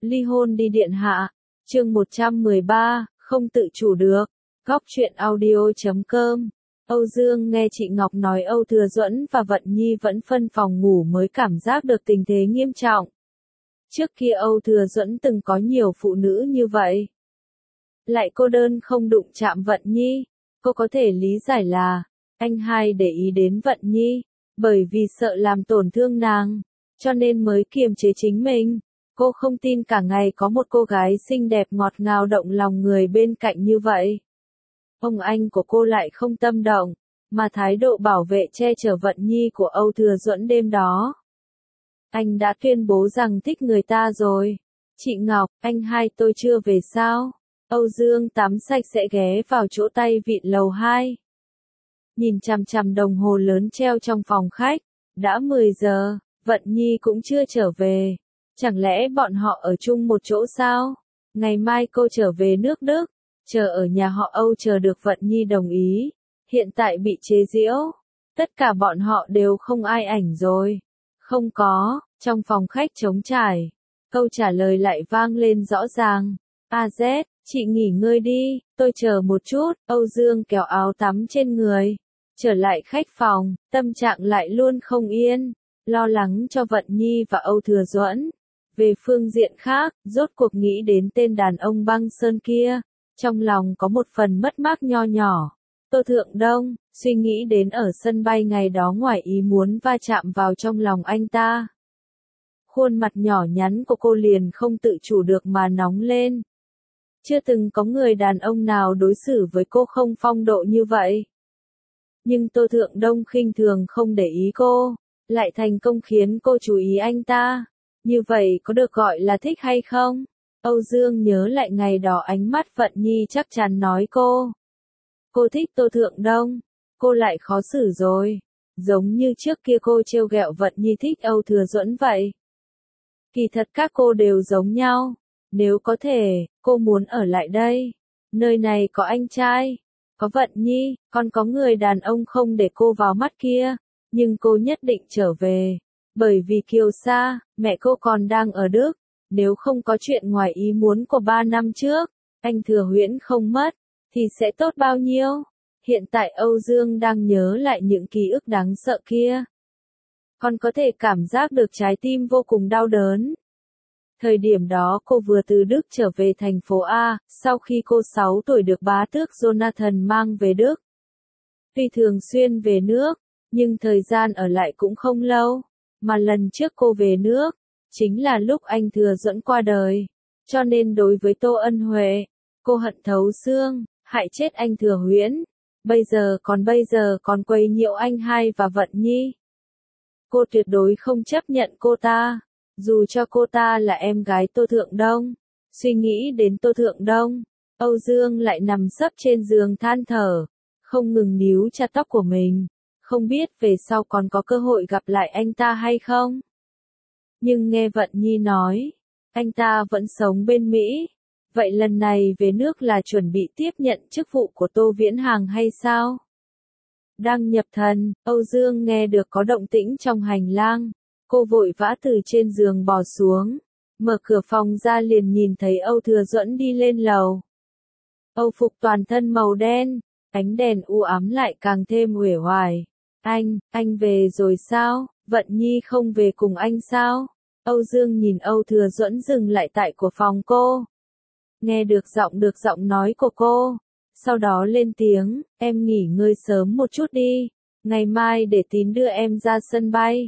Ly hôn đi điện hạ. Chương 113, không tự chủ được. Góc truyện audio.com. Âu Dương nghe chị Ngọc nói Âu Thừa Duẫn và Vận Nhi vẫn phân phòng ngủ mới cảm giác được tình thế nghiêm trọng. Trước kia Âu Thừa Duẫn từng có nhiều phụ nữ như vậy. Lại cô đơn không đụng chạm Vận Nhi. Cô có thể lý giải là, anh hai để ý đến Vận Nhi, bởi vì sợ làm tổn thương nàng, cho nên mới kiềm chế chính mình. Cô không tin cả ngày có một cô gái xinh đẹp ngọt ngào động lòng người bên cạnh như vậy. Ông anh của cô lại không tâm động, mà thái độ bảo vệ che chở Vận Nhi của Âu Thừa Duẫn đêm đó. Anh đã tuyên bố rằng thích người ta rồi. Chị Ngọc, anh hai tôi chưa về sao? Âu Dương tắm sạch sẽ ghé vào chỗ tay vịn lầu 2. Nhìn chằm chằm đồng hồ lớn treo trong phòng khách. Đã 10 giờ, Vận Nhi cũng chưa trở về. Chẳng lẽ bọn họ ở chung một chỗ sao? Ngày mai cô trở về nước Đức, chờ ở nhà họ Âu chờ được Vận Nhi đồng ý. Hiện tại bị chế giễu. Tất cả bọn họ đều không ai ảnh rồi. Không có, trong phòng khách trống trải. Câu trả lời lại vang lên rõ ràng. AZ, chị nghỉ ngơi đi, tôi chờ một chút. Âu Dương kéo áo tắm trên người. Trở lại khách phòng, tâm trạng lại luôn không yên. Lo lắng cho Vận Nhi và Âu Thừa Duẫn. Về phương diện khác, rốt cuộc nghĩ đến tên đàn ông băng sơn kia. Trong lòng có một phần mất mát nho nhỏ. Tô Thượng Đông, suy nghĩ đến ở sân bay ngày đó ngoài ý muốn va chạm vào trong lòng anh ta. Khuôn mặt nhỏ nhắn của cô liền không tự chủ được mà nóng lên. Chưa từng có người đàn ông nào đối xử với cô không phong độ như vậy. Nhưng Tô Thượng Đông khinh thường không để ý cô, lại thành công khiến cô chú ý anh ta. Như vậy có được gọi là thích hay không? Âu Dương nhớ lại ngày đó ánh mắt Vận Nhi chắc chắn nói cô. Cô thích Tô Thượng Đông, cô lại khó xử rồi. Giống như trước kia cô trêu ghẹo Vận Nhi thích Âu Thừa Duẫn vậy. Kỳ thật các cô đều giống nhau. Nếu có thể, cô muốn ở lại đây. Nơi này có anh trai, có Vận Nhi, còn có người đàn ông không để cô vào mắt kia. Nhưng cô nhất định trở về. Bởi vì Kiều Sa, mẹ cô còn đang ở Đức. Nếu không có chuyện ngoài ý muốn của 3 năm trước, anh Thừa Huyễn không mất, thì sẽ tốt bao nhiêu. Hiện tại Âu Dương đang nhớ lại những ký ức đáng sợ kia. Còn có thể cảm giác được trái tim vô cùng đau đớn. Thời điểm đó cô vừa từ Đức trở về thành phố A, sau khi cô 6 tuổi được bá tước Jonathan mang về Đức. Tuy thường xuyên về nước, nhưng thời gian ở lại cũng không lâu, mà lần trước cô về nước, chính là lúc anh Thừa Duẫn qua đời. Cho nên đối với Tô Ân Huệ, cô hận thấu xương, hại chết anh Thừa Huyễn. Bây giờ còn quấy nhiễu anh hai và Vận Nhi. Cô tuyệt đối không chấp nhận cô ta, dù cho cô ta là em gái Tô Thượng Đông. Suy nghĩ đến Tô Thượng Đông, Âu Dương lại nằm sấp trên giường than thở, không ngừng níu chặt tóc của mình. Không biết về sau còn có cơ hội gặp lại anh ta hay không? Nhưng nghe Vận Nhi nói, anh ta vẫn sống bên Mỹ. Vậy lần này về nước là chuẩn bị tiếp nhận chức vụ của Tô Viễn Hàng hay sao? Đang nhập thần, Âu Dương nghe được có động tĩnh trong hành lang. Cô vội vã từ trên giường bò xuống. Mở cửa phòng ra liền nhìn thấy Âu Thừa Duẫn đi lên lầu. Âu phục toàn thân màu đen, ánh đèn u ám lại càng thêm uể oải. Anh về rồi sao? Vận Nhi không về cùng anh sao? Âu Dương nhìn Âu Thừa Duẫn dừng lại tại của phòng cô. Nghe được giọng nói của cô. Sau đó lên tiếng, em nghỉ ngơi sớm một chút đi. Ngày mai để Tín đưa em ra sân bay.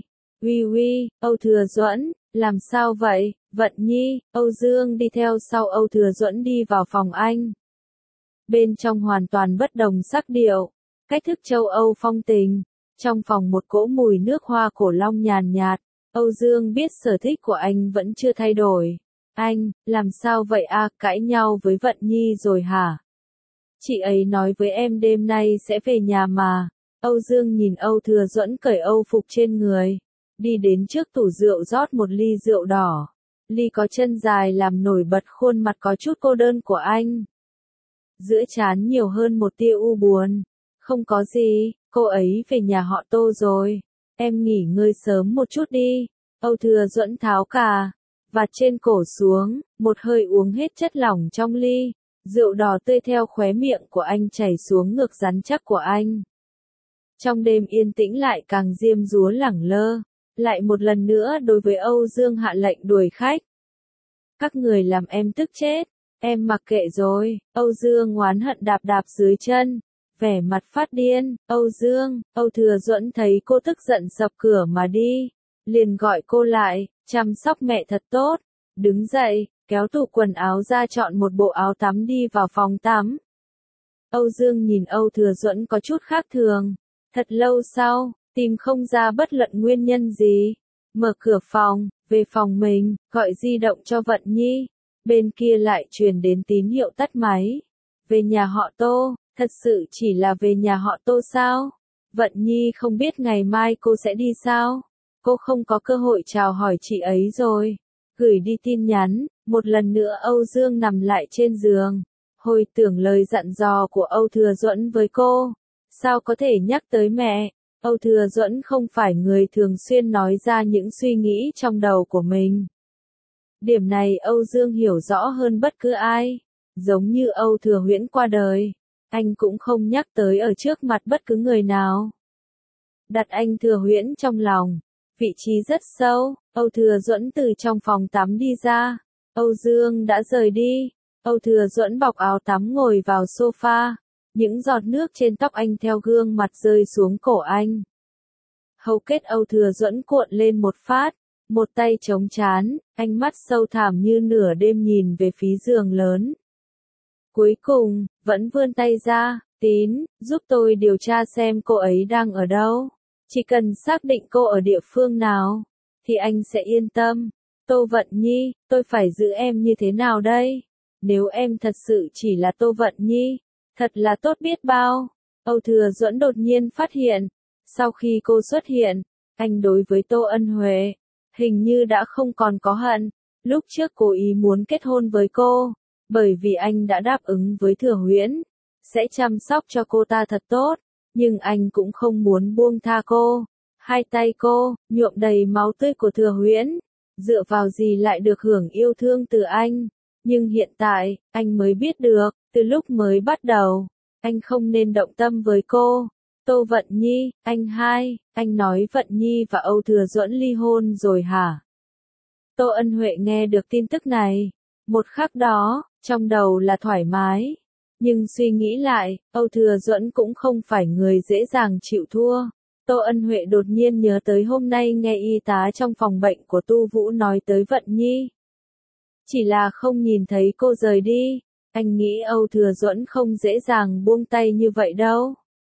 Uy, Âu Thừa Duẫn, làm sao vậy? Vận Nhi, Âu Dương đi theo sau Âu Thừa Duẫn đi vào phòng anh. Bên trong hoàn toàn bất đồng sắc điệu, cách thức châu Âu phong tình. Trong phòng một cỗ mùi nước hoa cổ long nhàn nhạt. Âu Dương biết sở thích của anh vẫn chưa thay đổi. Anh, làm sao vậy à, cãi nhau với Vận Nhi rồi hả? Chị ấy nói với em đêm nay sẽ về nhà mà. Âu Dương nhìn Âu Thừa Duẫn cởi Âu phục trên người. Đi đến trước tủ rượu rót một ly rượu đỏ. Ly có chân dài làm nổi bật khuôn mặt có chút cô đơn của anh. Giữa trán nhiều hơn một tia u buồn. Không có gì, cô ấy về nhà họ Tô rồi. Em nghỉ ngơi sớm một chút đi. Âu Thừa Duẫn tháo cà vạt trên cổ xuống, một hơi uống hết chất lỏng trong ly, rượu đỏ tươi theo khóe miệng của anh chảy xuống ngực rắn chắc của anh. Trong đêm yên tĩnh lại càng diêm dúa lẳng lơ, lại một lần nữa đối với Âu Dương hạ lệnh đuổi khách. Các người làm em tức chết, em mặc kệ rồi, Âu Dương oán hận đạp đạp dưới chân, vẻ mặt phát điên, Âu Dương, Âu Thừa Duẫn thấy cô tức giận sập cửa mà đi, liền gọi cô lại, chăm sóc mẹ thật tốt, đứng dậy, kéo tủ quần áo ra chọn một bộ áo tắm đi vào phòng tắm. Âu Dương nhìn Âu Thừa Duẫn có chút khác thường, thật lâu sau, tìm không ra bất luận nguyên nhân gì, mở cửa phòng, về phòng mình, gọi di động cho Vận Nhi, bên kia lại truyền đến tín hiệu tắt máy. Về nhà họ Tô, thật sự chỉ là về nhà họ Tô sao? Vận Nhi không biết ngày mai cô sẽ đi sao? Cô không có cơ hội chào hỏi chị ấy rồi. Gửi đi tin nhắn, một lần nữa Âu Dương nằm lại trên giường, hồi tưởng lời dặn dò của Âu Thừa Duẫn với cô. Sao có thể nhắc tới mẹ? Âu Thừa Duẫn không phải người thường xuyên nói ra những suy nghĩ trong đầu của mình. Điểm này Âu Dương hiểu rõ hơn bất cứ ai. Giống như Âu Thừa Huyễn qua đời, anh cũng không nhắc tới ở trước mặt bất cứ người nào. Đặt anh Thừa Huyễn trong lòng, vị trí rất sâu. Âu Thừa Duẫn từ trong phòng tắm đi ra. Âu Dương đã rời đi. Âu Thừa Duẫn bọc áo tắm ngồi vào sofa. Những giọt nước trên tóc anh theo gương mặt rơi xuống cổ anh. Hầu kết Âu Thừa Duẫn cuộn lên một phát, một tay chống trán, ánh mắt sâu thẳm như nửa đêm nhìn về phía giường lớn. Cuối cùng, vẫn vươn tay ra, Tín, giúp tôi điều tra xem cô ấy đang ở đâu. Chỉ cần xác định cô ở địa phương nào, thì anh sẽ yên tâm. Tô Vận Nhi, tôi phải giữ em như thế nào đây? Nếu em thật sự chỉ là Tô Vận Nhi, thật là tốt biết bao. Âu Thừa Duẫn đột nhiên phát hiện, sau khi cô xuất hiện, anh đối với Tô Ân Huệ, hình như đã không còn có hận. Lúc trước cố ý muốn kết hôn với cô, bởi vì anh đã đáp ứng với Thừa Huyễn, sẽ chăm sóc cho cô ta thật tốt, nhưng anh cũng không muốn buông tha cô. Hai tay cô, nhuộm đầy máu tươi của Thừa Huyễn, dựa vào gì lại được hưởng yêu thương từ anh. Nhưng hiện tại, anh mới biết được, từ lúc mới bắt đầu, anh không nên động tâm với cô. Tô Vận Nhi, anh nói Vận Nhi và Âu Thừa Duẫn ly hôn rồi hả? Tô Ân Huệ nghe được tin tức này, một khắc đó, trong đầu là thoải mái. Nhưng suy nghĩ lại, Âu Thừa Duẫn cũng không phải người dễ dàng chịu thua. Tô Ân Huệ đột nhiên nhớ tới hôm nay nghe y tá trong phòng bệnh của Tu Vũ nói tới Vận Nhi. Chỉ là không nhìn thấy cô rời đi, anh nghĩ Âu Thừa Duẫn không dễ dàng buông tay như vậy đâu.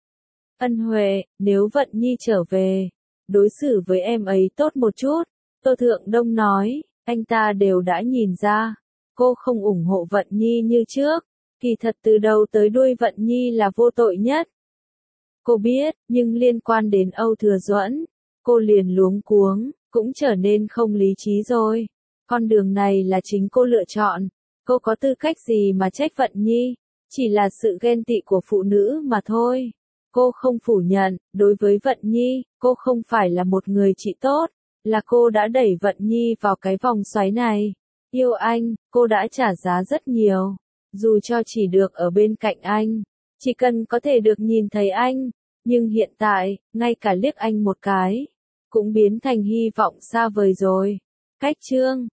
Ân Huệ, nếu Vận Nhi trở về, đối xử với em ấy tốt một chút. Tô Thượng Đông nói, anh ta đều đã nhìn ra, cô không ủng hộ Vận Nhi như trước, kỳ thật từ đầu tới đuôi Vận Nhi là vô tội nhất. Cô biết, nhưng liên quan đến Âu Thừa Duẫn, cô liền luống cuống, cũng trở nên không lý trí rồi. Con đường này là chính cô lựa chọn, cô có tư cách gì mà trách Vận Nhi, chỉ là sự ghen tị của phụ nữ mà thôi. Cô không phủ nhận, đối với Vận Nhi, cô không phải là một người chị tốt, là cô đã đẩy Vận Nhi vào cái vòng xoáy này. Yêu anh, cô đã trả giá rất nhiều, dù cho chỉ được ở bên cạnh anh, chỉ cần có thể được nhìn thấy anh, nhưng hiện tại, ngay cả liếc anh một cái, cũng biến thành hy vọng xa vời rồi. Cách chương